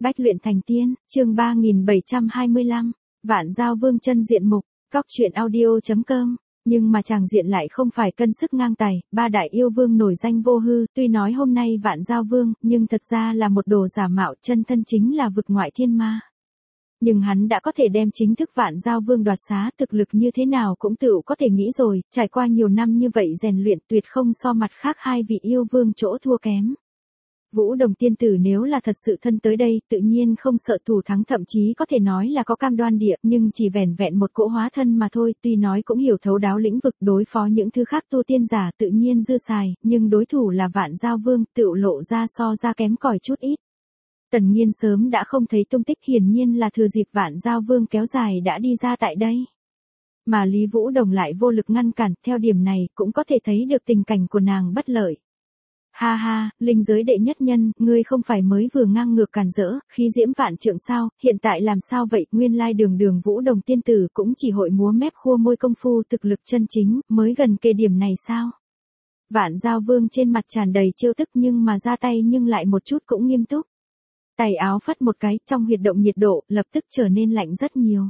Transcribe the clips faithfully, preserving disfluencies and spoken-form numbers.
Bách luyện thành tiên, chương ba nghìn bảy trăm hai mươi lăm, Vạn Giao Vương chân diện mục, Cóc truyện audio chấm com. Nhưng mà chàng diện lại không phải cân sức ngang tài, ba đại yêu vương nổi danh vô hư, tuy nói hôm nay Vạn Giao Vương, nhưng thật ra là một đồ giả mạo, chân thân chính là vực ngoại thiên ma. Nhưng hắn đã có thể đem chính thức Vạn Giao Vương đoạt xá, thực lực như thế nào cũng tự có thể nghĩ rồi, trải qua nhiều năm như vậy rèn luyện tuyệt không so mặt khác hai vị yêu vương chỗ thua kém. Vũ Đồng tiên tử nếu là thật sự thân tới đây, tự nhiên không sợ thủ thắng, thậm chí có thể nói là có cam đoan địa, nhưng chỉ vẻn vẹn một cỗ hóa thân mà thôi, tuy nói cũng hiểu thấu đáo lĩnh vực, đối phó những thứ khác tu tiên giả tự nhiên dư xài, nhưng đối thủ là Vạn Giao Vương, tự lộ ra so ra kém cỏi chút ít. Tần Nhiên sớm đã không thấy tung tích, hiển nhiên là thừa dịp Vạn Giao Vương kéo dài đã đi ra tại đây. Mà Lý Vũ Đồng lại vô lực ngăn cản, theo điểm này cũng có thể thấy được tình cảnh của nàng bất lợi. Ha ha, linh giới đệ nhất nhân, ngươi không phải mới vừa ngang ngược càn rỡ, khí diễm vạn trượng sao, hiện tại làm sao vậy, nguyên lai đường đường Vũ Đồng tiên tử cũng chỉ hội múa mép khua môi công phu thực lực chân chính, mới gần kề điểm này sao? Vạn Giao Vương trên mặt tràn đầy trêu tức nhưng mà ra tay nhưng lại một chút cũng nghiêm túc. Tay áo phất một cái, trong huyệt động nhiệt độ, lập tức trở nên lạnh rất nhiều.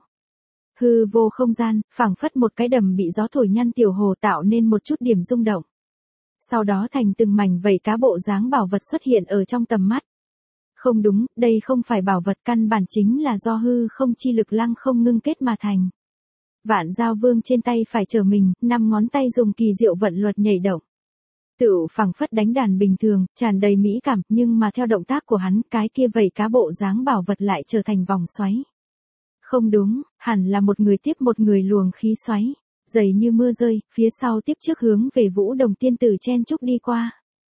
Hư vô không gian, phảng phất một cái đầm bị gió thổi nhăn tiểu hồ tạo nên một chút điểm rung động. Sau đó thành từng mảnh vảy cá bộ dáng bảo vật xuất hiện ở trong tầm mắt. Không đúng, đây không phải bảo vật, căn bản chính là do hư không chi lực lăng không ngưng kết mà thành. Vạn Giao Vương trên tay phải trở mình, năm ngón tay dùng kỳ diệu vận luật nhảy động. Tựu phảng phất đánh đàn bình thường, tràn đầy mỹ cảm, nhưng mà theo động tác của hắn, cái kia vảy cá bộ dáng bảo vật lại trở thành vòng xoáy. Không đúng, hẳn là một người tiếp một người luồng khí xoáy. Dày như mưa rơi, phía sau tiếp trước hướng về Vũ Đồng tiên tử chen chúc đi qua.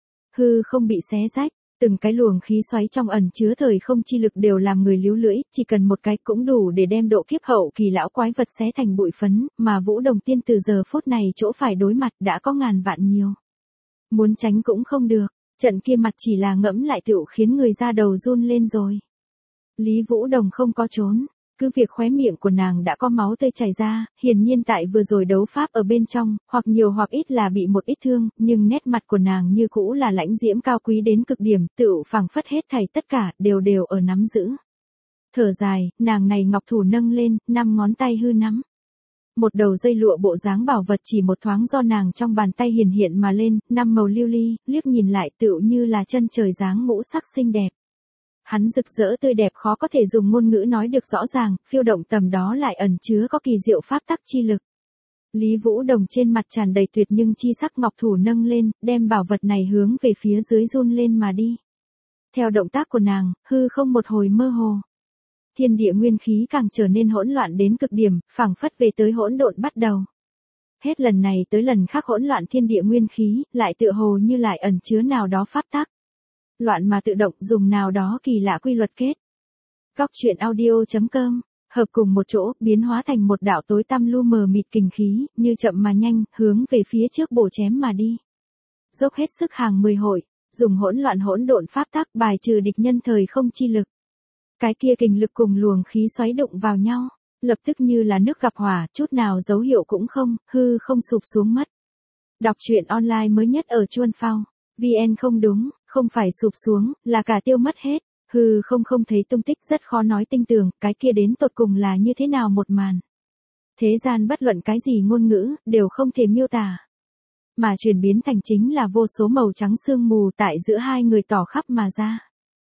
Hư không bị xé rách, từng cái luồng khí xoáy trong ẩn chứa thời không chi lực đều làm người líu lưỡi, chỉ cần một cái cũng đủ để đem độ kiếp hậu kỳ lão quái vật xé thành bụi phấn, mà Vũ Đồng tiên tử giờ phút này chỗ phải đối mặt đã có ngàn vạn nhiều. Muốn tránh cũng không được, trận kia mặt chỉ là ngẫm lại tựu khiến người ra đầu run lên rồi. Lý Vũ Đồng không có trốn. Cứ việc khóe miệng của nàng đã có máu tươi chảy ra, hiển nhiên tại vừa rồi đấu pháp ở bên trong, hoặc nhiều hoặc ít là bị một ít thương, nhưng nét mặt của nàng như cũ là lãnh diễm cao quý đến cực điểm, tựu phảng phất hết thảy tất cả, đều đều ở nắm giữ. Thở dài, nàng này ngọc thủ nâng lên, năm ngón tay hư nắm. Một đầu dây lụa bộ dáng bảo vật chỉ một thoáng do nàng trong bàn tay hiển hiện mà lên, năm màu lưu ly, liếc nhìn lại tựu như là chân trời dáng ngũ sắc xinh đẹp. Hắn rực rỡ tươi đẹp khó có thể dùng ngôn ngữ nói được rõ ràng, phiêu động tầm đó lại ẩn chứa có kỳ diệu pháp tắc chi lực. Lý Vũ Đồng trên mặt tràn đầy tuyệt nhưng chi sắc, ngọc thủ nâng lên, đem bảo vật này hướng về phía dưới run lên mà đi. Theo động tác của nàng, hư không một hồi mơ hồ. Thiên địa nguyên khí càng trở nên hỗn loạn đến cực điểm, phảng phất về tới hỗn độn bắt đầu. Hết lần này tới lần khác hỗn loạn thiên địa nguyên khí, lại tựa hồ như lại ẩn chứa nào đó pháp tắc. Loạn mà tự động, dùng nào đó kỳ lạ quy luật kết. Cóc truyện audio chấm com, hợp cùng một chỗ, biến hóa thành một đạo tối tăm lu mờ mịt kình khí, như chậm mà nhanh, hướng về phía trước bổ chém mà đi. Dốc hết sức hàng mười hội, dùng hỗn loạn hỗn độn pháp tắc bài trừ địch nhân thời không chi lực. Cái kia kình lực cùng luồng khí xoáy đụng vào nhau, lập tức như là nước gặp hỏa, chút nào dấu hiệu cũng không, hư không sụp xuống mất. Đọc truyện online mới nhất ở Chuan Phao. vê en không đúng, không phải sụp xuống, là cả tiêu mất hết, hư không không thấy tung tích, rất khó nói tinh tường, cái kia đến tột cùng là như thế nào một màn. Thế gian bất luận cái gì ngôn ngữ, đều không thể miêu tả. Mà chuyển biến thành chính là vô số màu trắng sương mù tại giữa hai người tỏ khắp mà ra.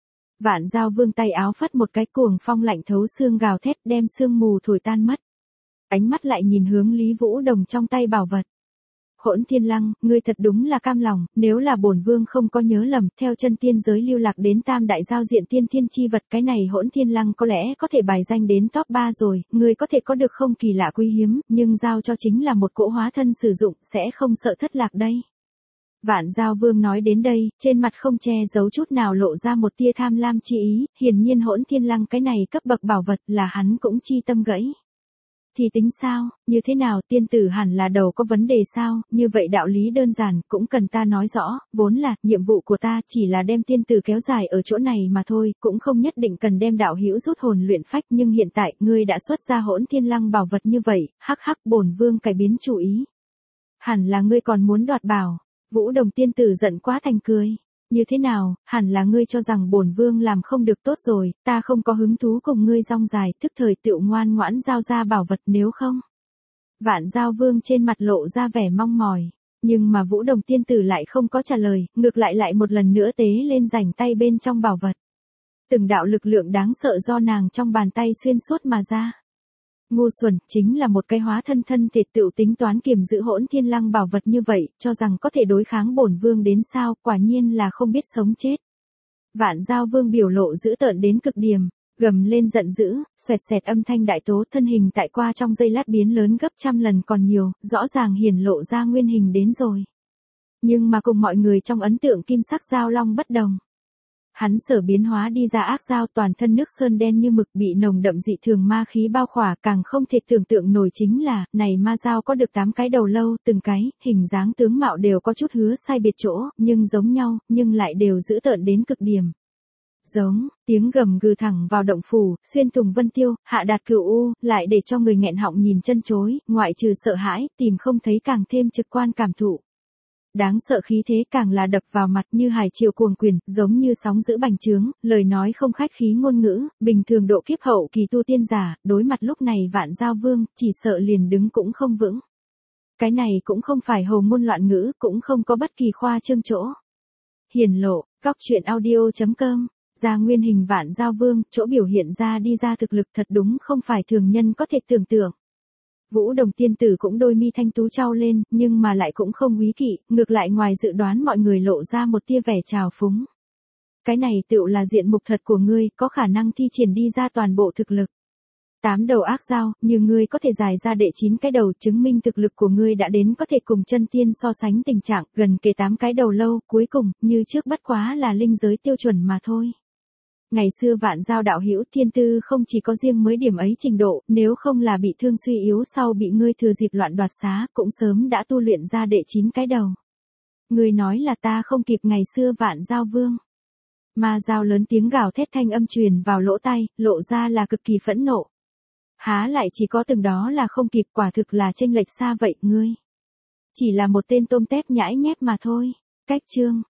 Vạn Giao Vương tay áo phất một cái, cuồng phong lạnh thấu xương gào thét, đem sương mù thổi tan mất. Ánh mắt lại nhìn hướng Lý Vũ Đồng trong tay bảo vật. Hỗn Thiên Lăng, ngươi thật đúng là cam lòng, nếu là bổn vương không có nhớ lầm, theo chân tiên giới lưu lạc đến tam đại giao diện tiên thiên chi vật, cái này Hỗn Thiên Lăng có lẽ có thể bài danh đến top ba rồi, ngươi có thể có được không kỳ lạ quý hiếm, nhưng giao cho chính là một cỗ hóa thân sử dụng, sẽ không sợ thất lạc đây. Vạn Giao Vương nói đến đây, trên mặt không che giấu chút nào lộ ra một tia tham lam chi ý, hiển nhiên Hỗn Thiên Lăng cái này cấp bậc bảo vật là hắn cũng chi tâm gãy. Thì tính sao, như thế nào, tiên tử hẳn là đầu có vấn đề sao, như vậy đạo lý đơn giản, cũng cần ta nói rõ, vốn là, nhiệm vụ của ta chỉ là đem tiên tử kéo dài ở chỗ này mà thôi, cũng không nhất định cần đem đạo hữu rút hồn luyện phách, nhưng hiện tại, ngươi đã xuất ra Hỗn Thiên Lăng bảo vật như vậy, hắc hắc, bổn vương cải biến chủ ý. Hẳn là ngươi còn muốn đoạt bảo, Vũ Đồng tiên tử giận quá thành cười. Như thế nào, hẳn là ngươi cho rằng bổn vương làm không được tốt rồi, ta không có hứng thú cùng ngươi rong dài, thức thời tựu ngoan ngoãn giao ra bảo vật nếu không. Vạn Giao Vương trên mặt lộ ra vẻ mong mỏi, nhưng mà Vũ Đồng tiên tử lại không có trả lời, ngược lại lại một lần nữa tế lên rảnh tay bên trong bảo vật. Từng đạo lực lượng đáng sợ do nàng trong bàn tay xuyên suốt mà ra. Ngu xuẩn, chính là một cái hóa thân thân thiệt tựu tính toán kiềm giữ hỗn thiên lăng bảo vật như vậy, cho rằng có thể đối kháng bổn vương đến sao, quả nhiên là không biết sống chết. Vạn Giao Vương biểu lộ dữ tợn đến cực điểm, gầm lên giận dữ, xoẹt xẹt âm thanh đại tố, thân hình tại qua trong giây lát biến lớn gấp trăm lần còn nhiều, rõ ràng hiển lộ ra nguyên hình đến rồi. Nhưng mà cùng mọi người trong ấn tượng kim sắc giao long bất đồng. Hắn sở biến hóa đi ra ác giao, toàn thân nước sơn đen như mực, bị nồng đậm dị thường ma khí bao khỏa, càng không thể tưởng tượng nổi chính là, này ma giao có được tám cái đầu lâu, từng cái, hình dáng tướng mạo đều có chút hứa sai biệt chỗ, nhưng giống nhau, nhưng lại đều dữ tợn đến cực điểm. Giống, tiếng gầm gừ thẳng vào động phủ, xuyên thủng vân tiêu, hạ đạt cửu u, lại để cho người nghẹn họng nhìn chân chối, ngoại trừ sợ hãi, tìm không thấy càng thêm trực quan cảm thụ. Đáng sợ khí thế càng là đập vào mặt như hải triều cuồng quyền, giống như sóng dữ bành trướng, lời nói không khách khí ngôn ngữ, bình thường độ kiếp hậu kỳ tu tiên giả, đối mặt lúc này Vạn Giao Vương, chỉ sợ liền đứng cũng không vững. Cái này cũng không phải hồ ngôn loạn ngữ, cũng không có bất kỳ khoa trương chỗ. Hiển lộ, góc truyện audio chấm com, ra nguyên hình Vạn Giao Vương, chỗ biểu hiện ra đi ra thực lực thật đúng không phải thường nhân có thể tưởng tượng. Vũ Đồng tiên tử cũng đôi mi thanh tú trao lên, nhưng mà lại cũng không úy kỵ, ngược lại ngoài dự đoán mọi người lộ ra một tia vẻ trào phúng. Cái này tựu là diện mục thật của ngươi, có khả năng thi triển đi ra toàn bộ thực lực. Tám đầu ác giao, như ngươi có thể giải ra đệ chín cái đầu, chứng minh thực lực của ngươi đã đến có thể cùng chân tiên so sánh tình trạng, gần kề tám cái đầu lâu, cuối cùng, như trước bất quá là linh giới tiêu chuẩn mà thôi. Ngày xưa Vạn Giao đạo hữu thiên tư không chỉ có riêng mới điểm ấy trình độ, nếu không là bị thương suy yếu sau bị ngươi thừa dịp loạn đoạt xá, cũng sớm đã tu luyện ra đệ chín cái đầu. Ngươi nói là ta không kịp ngày xưa Vạn Giao Vương. Ma Giao lớn tiếng gào thét thanh âm truyền vào lỗ tai, lộ ra là cực kỳ phẫn nộ. Há lại chỉ có từng đó là không kịp, quả thực là chênh lệch xa vậy ngươi. Chỉ là một tên tôm tép nhãi nhép mà thôi. Cách chương.